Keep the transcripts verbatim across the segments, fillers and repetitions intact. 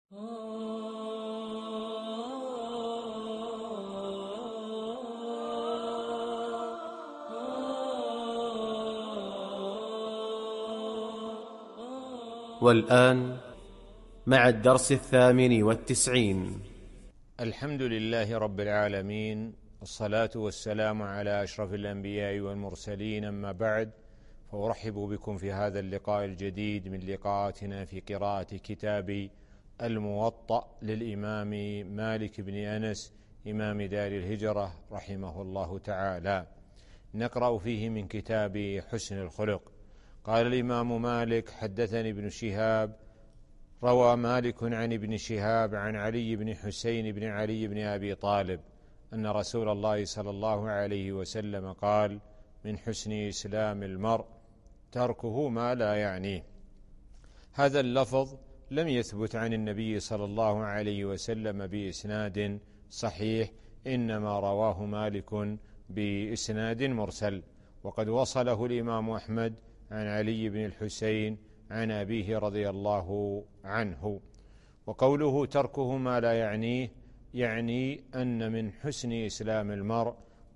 والآن مع الدرس الثامن والتسعين. الحمد لله رب العالمين، والصلاة والسلام على أشرف الأنبياء والمرسلين، أما بعد، فأرحب بكم في هذا اللقاء الجديد من لقاءاتنا في قراءة كتاب الموطأ للإمام مالك بن أنس إمام دار الهجرة رحمه الله تعالى. نقرأ فيه من كتاب حسن الخلق. قال الإمام مالك: حدثني ابن شهاب، روى مالك عن ابن شهاب عن علي بن حسين بن علي بن أبي طالب أن رسول الله صلى الله عليه وسلم قال: من حسن إسلام المرء تركه ما لا يعنيه. هذا اللفظ لم يثبت عن النبي صلى الله عليه وسلم بإسناد صحيح، إنما رواه مالك بإسناد مرسل، وقد وصله الإمام أحمد عن علي بن الحسين عن أبيه رضي الله عنه. وقوله تركه ما لا يعنيه يعني أن من حسن إسلام المرء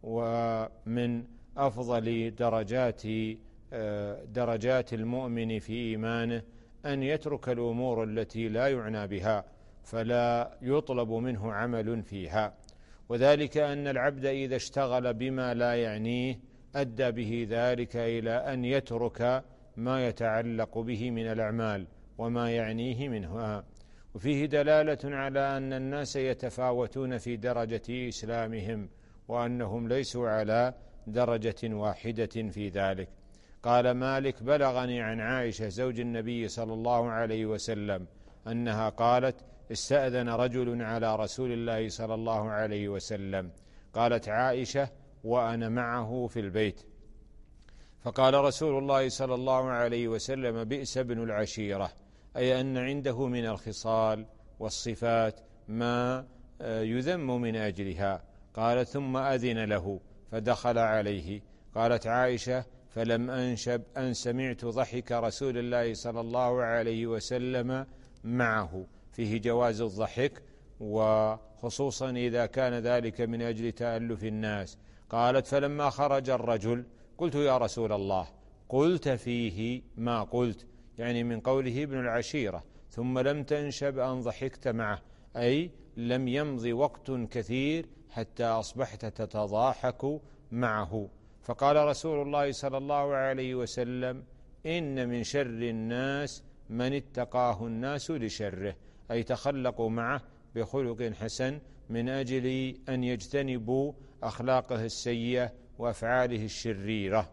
ومن أفضل درجات درجات المؤمن في إيمانه أن يترك الأمور التي لا يعنى بها فلا يطلب منه عمل فيها، وذلك أن العبد إذا اشتغل بما لا يعنيه أدى به ذلك إلى أن يترك ما يتعلق به من الأعمال وما يعنيه منها. وفيه دلالة على أن الناس يتفاوتون في درجة إسلامهم، وأنهم ليسوا على درجة واحدة في ذلك. قال مالك: بلغني عن عائشة زوج النبي صلى الله عليه وسلم أنها قالت: استأذن رجل على رسول الله صلى الله عليه وسلم. قالت عائشة: وأنا معه في البيت، فقال رسول الله صلى الله عليه وسلم: بئس ابن العشيرة، أي أن عنده من الخصال والصفات ما يذم من أجلها. قالت: ثم أذن له فدخل عليه. قالت عائشة: فلم أنشب أن سمعت ضحك رسول الله صلى الله عليه وسلم معه، فيه جواز الضحك، وخصوصا إذا كان ذلك من أجل تألف الناس. قالت: فلما خرج الرجل قلت: يا رسول الله، قلت فيه ما قلت، يعني من قوله ابن العشيرة، ثم لم تنشب أن ضحكت معه، أي لم يمض وقت كثير حتى أصبحت تتضاحك معه. فقال رسول الله صلى الله عليه وسلم: إن من شر الناس من اتقاه الناس لشره، أي تخلقوا معه بخلق حسن من أجل أن يجتنبوا أخلاقه السيئة وأفعاله الشريرة.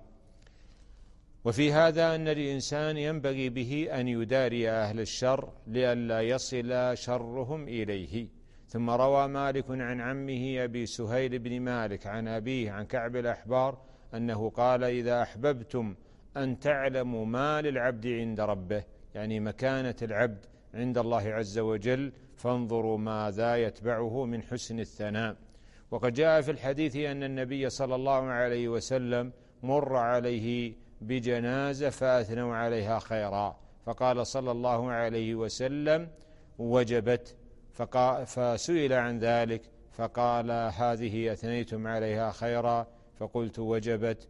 وفي هذا أن الإنسان ينبغي به أن يداري أهل الشر لئلا يصل شرهم إليه. ثم روى مالك عن عمه أبي سهيل بن مالك عن أبيه عن كعب الأحبار أنه قال: إذا أحببتم أن تعلموا ما للعبد عند ربه، يعني مكانة العبد عند الله عز وجل، فانظروا ماذا يتبعه من حسن الثناء. وقد جاء في الحديث أن النبي صلى الله عليه وسلم مر عليه بجنازة فأثنوا عليها خيرا، فقال صلى الله عليه وسلم: وجبت. فسئل عن ذلك فقال: هذه أثنيتم عليها خيرا، فقلت: وجبت،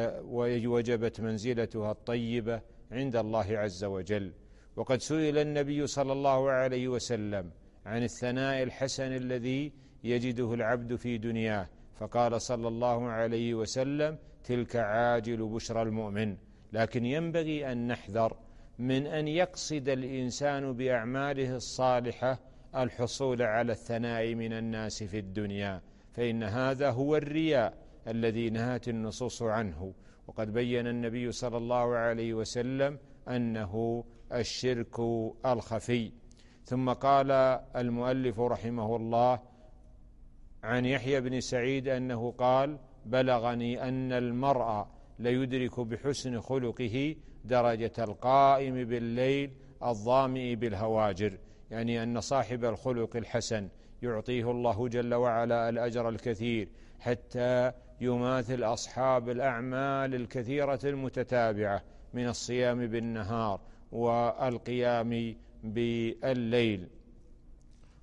وجبت منزلتها الطيبة عند الله عز وجل. وقد سئل النبي صلى الله عليه وسلم عن الثناء الحسن الذي يجده العبد في دنياه، فقال صلى الله عليه وسلم: تلك عاجل بشرى المؤمن. لكن ينبغي أن نحذر من أن يقصد الإنسان بأعماله الصالحة الحصول على الثناء من الناس في الدنيا، فإن هذا هو الرياء الذي نهت النصوص عنه. وقد بين النبي صلى الله عليه وسلم أنه الشرك الخفي. ثم قال المؤلف رحمه الله عن يحيى بن سعيد أنه قال: بلغني أن المرء ليدرك بحسن خلقه درجة القائم بالليل الظامئ بالهواجر، يعني أن صاحب الخلق الحسن يعطيه الله جل وعلا الأجر الكثير حتى يماثل أصحاب الأعمال الكثيرة المتتابعة من الصيام بالنهار والقيام بالليل.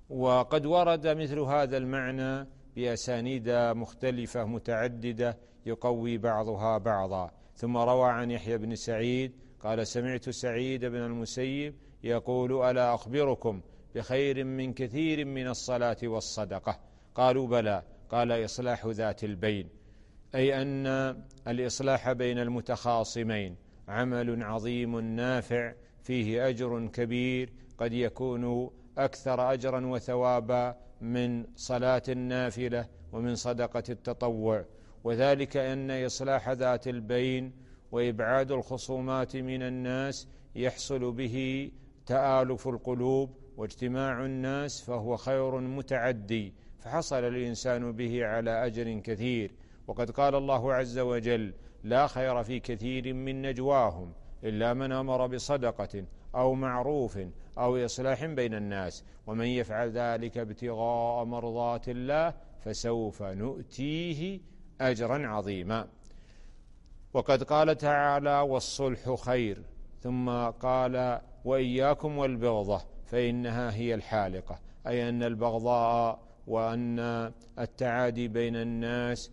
وقد ورد مثل هذا المعنى بأسانيد مختلفة متعددة يقوي بعضها بعضا. ثم روى عن يحيى بن سعيد قال سمعت سعيد بن المسيب يقول ألا أخبركم بخير من كثير من الصلاة والصدقة؟ قالوا بلى. قال إصلاح ذات البين، أي أن الإصلاح بين المتخاصمين عمل عظيم نافع فيه أجر كبير، قد يكون أكثر أجرا وثوابا من صلاة النافلة ومن صدقة التطوع. وذلك أن إصلاح ذات البين وإبعاد الخصومات من الناس يحصل به تآلف القلوب واجتماع الناس، فهو خير متعدي، فحصل الإنسان به على أجر كثير. وقد قال الله عز وجل لا خير في كثير من نجواهم إلا من أمر بصدقة أو معروف أو إصلاح بين الناس، ومن يفعل ذلك ابتغاء مرضات الله فسوف نؤتيه أجرا عظيما. وقد قال تعالى والصلح خير، ثم قال وإياكم والبغضة فإنها هي الحالقة، أي أن البغضاء وأن التعادي بين الناس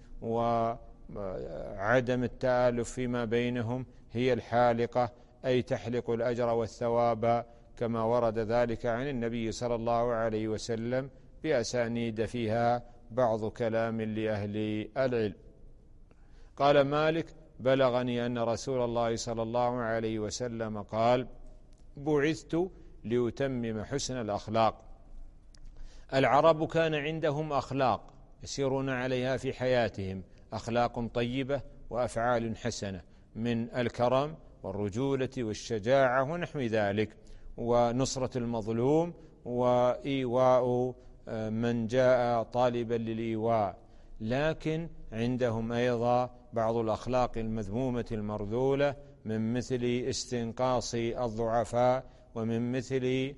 وعدم التآلف فيما بينهم هي الحالقة، أي تحلق الأجر والثواب، كما ورد ذلك عن النبي صلى الله عليه وسلم بأسانيد فيها بعض كلام لأهل العلم. قال مالك بلغني أن رسول الله صلى الله عليه وسلم قال بعثت لأتمم حسن الأخلاق. العرب كان عندهم أخلاق يسيرون عليها في حياتهم، أخلاق طيبة وأفعال حسنة من الكرم والرجولة والشجاعة ونحو ذلك، ونصرة المظلوم وإيواء من جاء طالبا للإيواء. لكن عندهم أيضا بعض الأخلاق المذمومة المرذولة، من مثل استنقاص الضعفاء، ومن مثل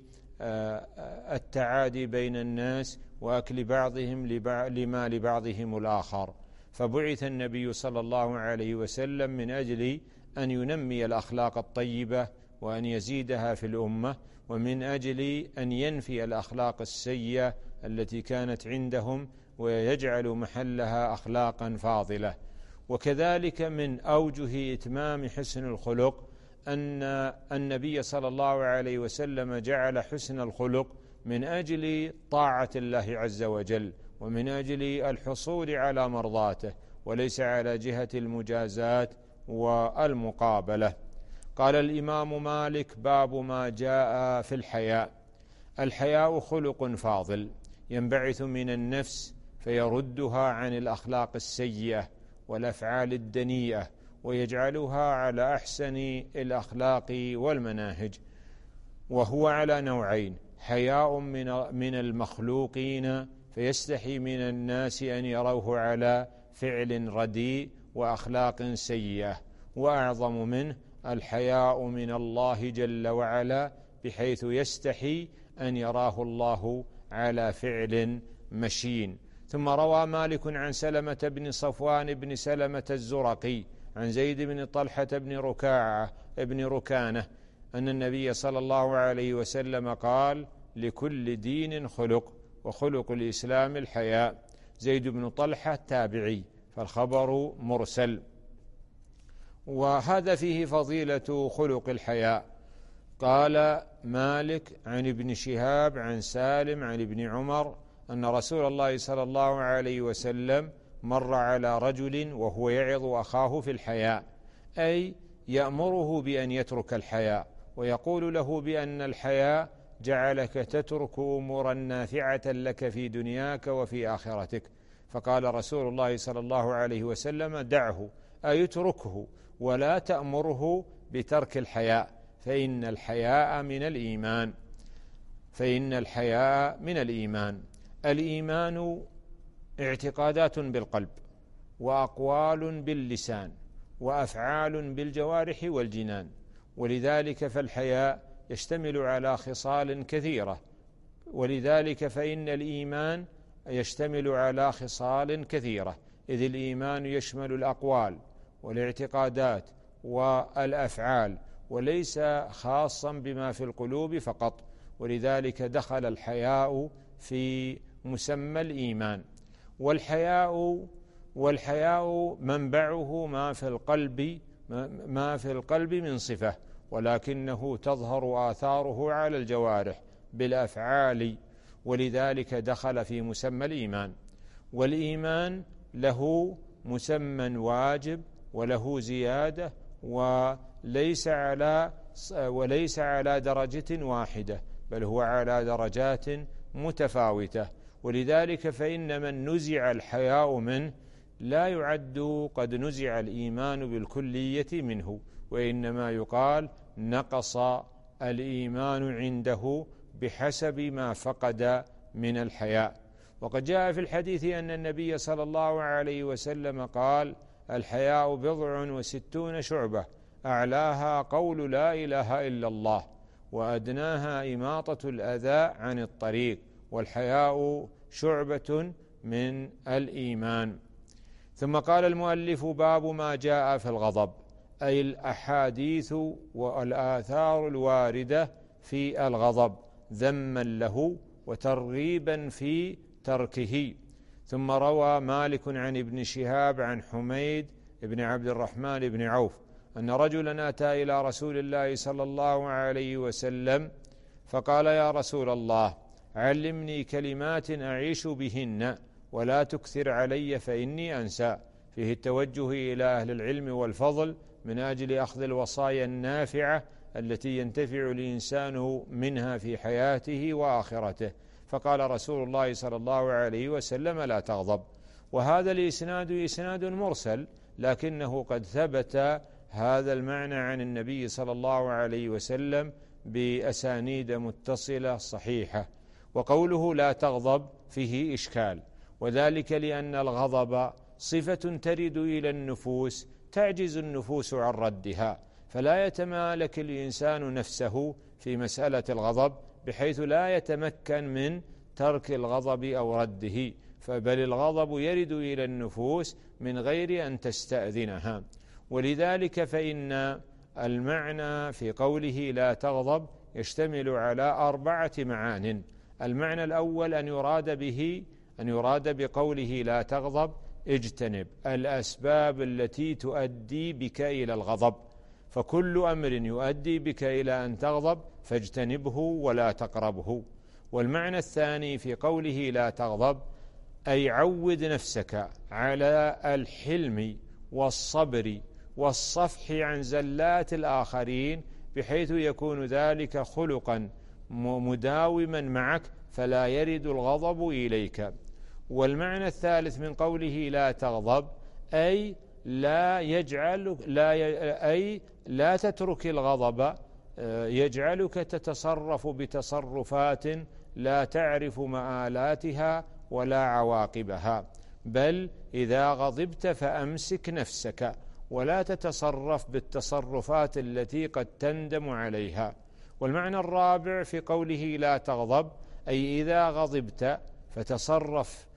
التعادي بين الناس وأكل بعضهم لما لبعضهم الآخر. فبعث النبي صلى الله عليه وسلم من أجل أن ينمي الأخلاق الطيبة وأن يزيدها في الأمة، ومن أجل أن ينفي الأخلاق السيئة التي كانت عندهم ويجعل محلها أخلاقا فاضلة. وكذلك من أوجه إتمام حسن الخلق أن النبي صلى الله عليه وسلم جعل حسن الخلق من أجل طاعة الله عز وجل ومن أجل الحصول على مرضاته، وليس على جهة المجازات والمقابلة. قال الإمام مالك باب ما جاء في الحياء. الحياء خلق فاضل ينبعث من النفس فيردها عن الأخلاق السيئة والأفعال الدنيئة ويجعلها على أحسن الأخلاق والمناهج. وهو على نوعين: حياء من المخلوقين فيستحي من الناس أن يروه على فعل رديء وأخلاق سيئة، وأعظم منه الحياء من الله جل وعلا، بحيث يستحي أن يراه الله على فعل مشين. ثم روى مالك عن سلمة بن صفوان بن سلمة الزرقي عن زيد بن طلحة بن ركاعة بن ركانة أن النبي صلى الله عليه وسلم قال لكل دين خلق، وخلق الإسلام الحياء. زيد بن طلحة تابعي، فالخبر مرسل. وهذا فيه فضيلة خلق الحياء. قال مالك عن ابن شهاب عن سالم عن ابن عمر أن رسول الله صلى الله عليه وسلم مر على رجل وهو يعظ أخاه في الحياء، أي يأمره بأن يترك الحياء، ويقول له بأن الحياء جعلك تترك أمورا نافعة لك في دنياك وفي آخرتك. فقال رسول الله صلى الله عليه وسلم دعه، أي اتركه ولا تأمره بترك الحياء، فإن الحياء من الإيمان فإن الحياء من الإيمان. الإيمان اعتقادات بالقلب وأقوال باللسان وأفعال بالجوارح والجنان، ولذلك فالحياء يشتمل على خصال كثيرة، ولذلك فإن الإيمان يشتمل على خصال كثيرة، إذ الإيمان يشمل الأقوال والاعتقادات والأفعال، وليس خاصا بما في القلوب فقط. ولذلك دخل الحياء في مسمى الإيمان. والحياء والحياء منبعه ما في القلب ما في القلب من صفة، ولكنه تظهر آثاره على الجوارح بالأفعال، ولذلك دخل في مسمى الإيمان. والإيمان له مسمى واجب وله زيادة، وليس على وليس على درجة واحدة، بل هو على درجات متفاوتة. ولذلك فإن من نزع الحياء منه لا يعد قد نزع الإيمان بالكلية منه، وإنما يقال نقص الإيمان عنده بحسب ما فقد من الحياء. وقد جاء في الحديث أن النبي صلى الله عليه وسلم قال: الحياء بضع وستون شعبة، أعلاها قول لا إله إلا الله، وأدناها إماطة الأذى عن الطريق، والحياء شعبة من الإيمان. ثم قال المؤلف: باب ما جاء في الغضب، أي الأحاديث والآثار الواردة في الغضب ذما له وترغيبا في تركه. ثم روى مالك عن ابن شهاب عن حميد بن عبد الرحمن بن عوف أن رجلا أتى إلى رسول الله صلى الله عليه وسلم فقال: يا رسول الله، علمني كلمات أعيش بهن ولا تكثر علي فإني أنسى. فيه التوجه إلى أهل العلم والفضل من أجل أخذ الوصايا النافعة التي ينتفع الإنسان منها في حياته وآخرته. فقال رسول الله صلى الله عليه وسلم: لا تغضب. وهذا الإسناد إسناد مرسل، لكنه قد ثبت هذا المعنى عن النبي صلى الله عليه وسلم بأسانيد متصلة صحيحة. وقوله لا تغضب فيه إشكال، وذلك لأن الغضب صفة ترد إلى النفوس تعجز النفوس عن ردها، فلا يتمالك الإنسان نفسه في مسألة الغضب بحيث لا يتمكن من ترك الغضب أو رده، فبل الغضب يرد إلى النفوس من غير أن تستأذنها. ولذلك فإن المعنى في قوله لا تغضب يشتمل على أربعة معان. المعنى الأول أن يراد به أن يراد بقوله لا تغضب اجتنب الأسباب التي تؤدي بك إلى الغضب، فكل أمر يؤدي بك إلى أن تغضب فاجتنبه ولا تقربه. والمعنى الثاني في قوله لا تغضب أي عود نفسك على الحلم والصبر والصفح عن زلات الآخرين، بحيث يكون ذلك خلقا مداوما معك فلا يرد الغضب إليك. والمعنى الثالث من قوله لا تغضب أي لا يجعل لا أي لا تترك الغضب يجعلك تتصرف بتصرفات لا تعرف مآلاتها ولا عواقبها، بل إذا غضبت فأمسك نفسك ولا تتصرف بالتصرفات التي قد تندم عليها. والمعنى الرابع في قوله لا تغضب أي إذا غضبت فتصرف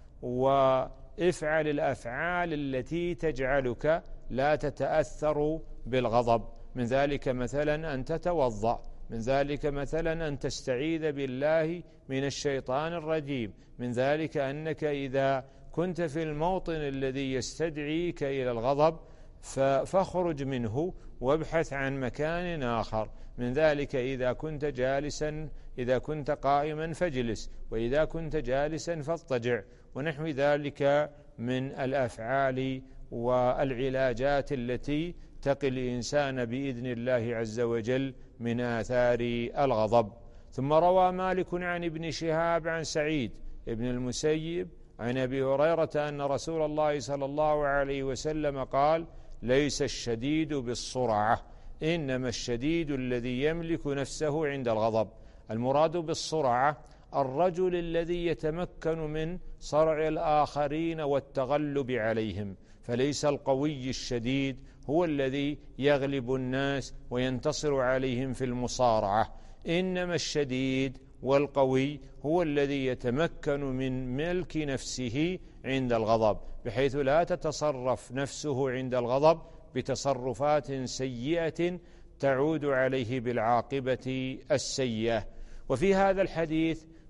وافعل الأفعال التي تجعلك لا تتأثر بالغضب، من ذلك مثلا أن تتوضأ، من ذلك مثلا أن تستعيذ بالله من الشيطان الرجيم، من ذلك أنك إذا كنت في الموطن الذي يستدعيك إلى الغضب فاخرج منه وابحث عن مكان آخر، من ذلك إذا كنت جالسا إذا كنت قائما فاجلس، وإذا كنت جالسا فاضطجع، ونحو ذلك من الأفعال والعلاجات التي تقي الإنسان بإذن الله عز وجل من آثار الغضب. ثم روى مالك عن ابن شهاب عن سعيد ابن المسيب عن أبي هريرة أن رسول الله صلى الله عليه وسلم قال: ليس الشديد بالسرعة، إنما الشديد الذي يملك نفسه عند الغضب. المراد بالسرعة الرجل الذي يتمكن من صرع الآخرين والتغلب عليهم، فليس القوي الشديد هو الذي يغلب الناس وينتصر عليهم في المصارعة، إنما الشديد والقوي هو الذي يتمكن من ملك نفسه عند الغضب، بحيث لا تتصرف نفسه عند الغضب بتصرفات سيئة تعود عليه بالعاقبة السيئة. وفي هذا الحديث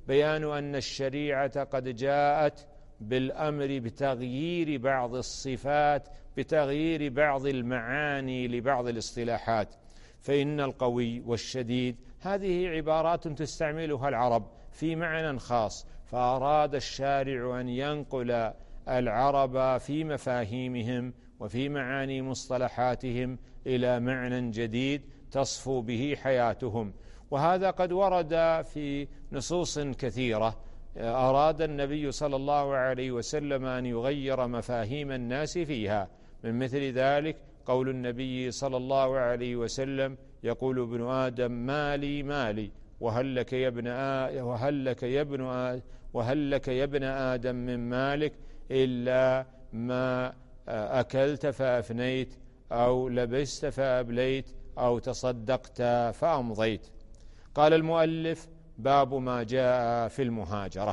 بيان أن الشريعة قد جاءت بالأمر بتغيير بعض الصفات، بتغيير بعض المعاني لبعض الاصطلاحات. فإن القوي والشديد هذه عبارات تستعملها العرب في معنى خاص، فأراد الشارع أن ينقل العرب في مفاهيمهم وفي معاني مصطلحاتهم إلى معنى جديد تصفو به حياتهم. وهذا قد ورد في نصوص كثيرة. أراد النبي صلى الله عليه وسلم أن يغير مفاهيم الناس فيها، من مثل ذلك قول النبي صلى الله عليه وسلم: يقول ابن آدم مالي مالي وهل لك يا ابن آدم وهل لك يا ابن آدم وهل لك يا ابن آدم من مالك إلا ما أكلت فأفنيت أو لبست فأبليت أو تصدقت فأمضيت. قال المؤلف: باب ما جاء في المهاجرة.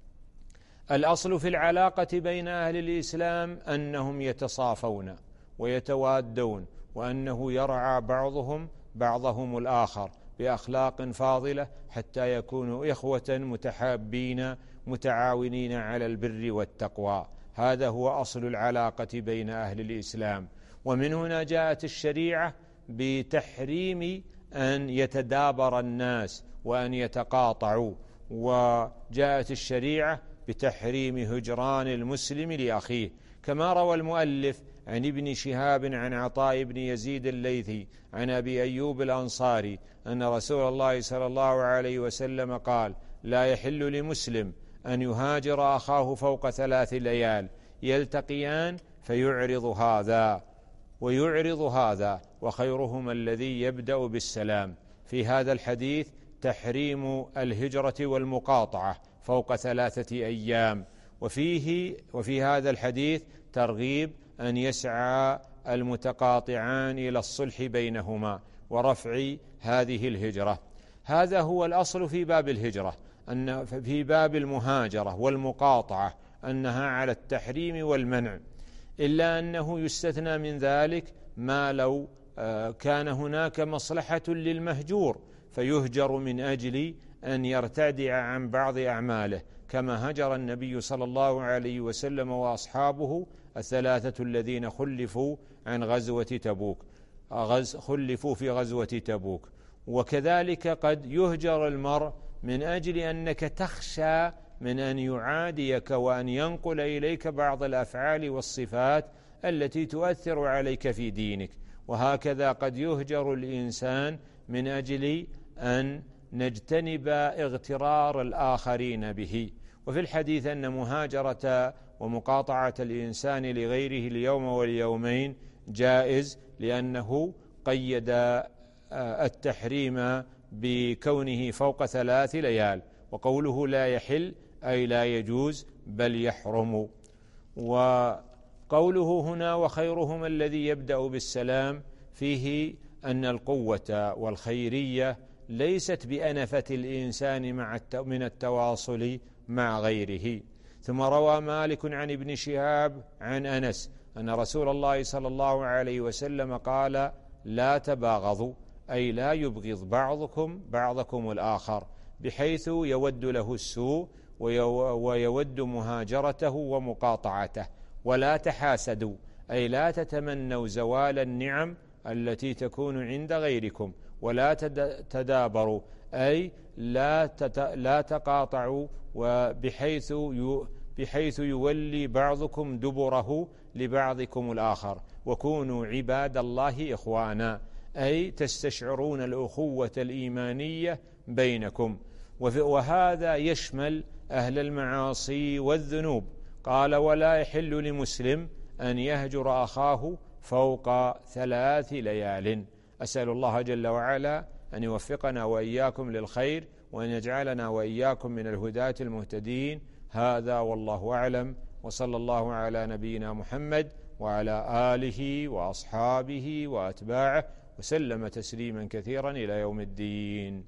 الأصل في العلاقة بين أهل الإسلام أنهم يتصافون ويتوادون، وأنه يرعى بعضهم بعضهم الآخر بأخلاق فاضلة حتى يكونوا إخوة متحابين متعاونين على البر والتقوى. هذا هو أصل العلاقة بين أهل الإسلام. ومن هنا جاءت الشريعة بتحريم أن يتدابر الناس وأن يتقاطعوا، وجاءت الشريعة بتحريم هجران المسلم لأخيه، كما روى المؤلف عن ابن شهاب عن عطاء بن يزيد الليثي عن أبي أيوب الأنصاري أن رسول الله صلى الله عليه وسلم قال: لا يحل لمسلم أن يهاجر أخاه فوق ثلاث ليال يلتقيان فيعرض هذا ويعرض هذا وخيرهما الذي يبدأ بالسلام. في هذا الحديث تحريم الهجرة والمقاطعة فوق ثلاثة أيام، وفيه وفي هذا الحديث ترغيب أن يسعى المتقاطعان إلى الصلح بينهما ورفع هذه الهجرة. هذا هو الأصل في باب الهجرة، أن في باب المهاجرة والمقاطعة أنها على التحريم والمنع، إلا أنه يستثنى من ذلك ما لو كان هناك مصلحة للمهجور فيهجر من أجل أن يرتدع عن بعض أعماله، كما هجر النبي صلى الله عليه وسلم وأصحابه الثلاثة الذين خلفوا عن غزوة تبوك خلفوا في غزوة تبوك. وكذلك قد يهجر المرء من أجل أنك تخشى من أن يعاديك وأن ينقل إليك بعض الأفعال والصفات التي تؤثر عليك في دينك. وهكذا قد يهجر الإنسان من أجل أن نجتنب اغترار الآخرين به. وفي الحديث أن مهاجرة ومقاطعة الإنسان لغيره اليوم واليومين جائز، لأنه قيد التحريم بكونه فوق ثلاث ليال، وقوله لا يحل أي لا يجوز بل يحرم. وقوله هنا وخيرهما الذي يبدأ بالسلام فيه أن القوة والخيرية ليست بأنفة الإنسان مع من التواصل مع غيره. ثم روى مالك عن ابن شهاب عن أنس أن رسول الله صلى الله عليه وسلم قال: لا تباغضوا أي لا يبغض بعضكم بعضكم الآخر بحيث يود له السوء ويود مهاجرته ومقاطعته، ولا تحاسدوا أي لا تتمنوا زوال النعم التي تكون عند غيركم، ولا تدابروا أي لا لا تقاطعوا وبحيث بحيث يولي بعضكم دبره لبعضكم الآخر، وكونوا عباد الله إخوانا أي تستشعرون الأخوة الإيمانية بينكم. وهذا يشمل أهل المعاصي والذنوب. قال: ولا يحل لمسلم أن يهجر أخاه فوق ثلاث ليال. أسأل الله جل وعلا أن يوفقنا وإياكم للخير، وأن يجعلنا وإياكم من الهداة المهتدين. هذا والله أعلم، وصلى الله على نبينا محمد وعلى آله وأصحابه وأتباعه وسلم تسليما كثيرا إلى يوم الدين.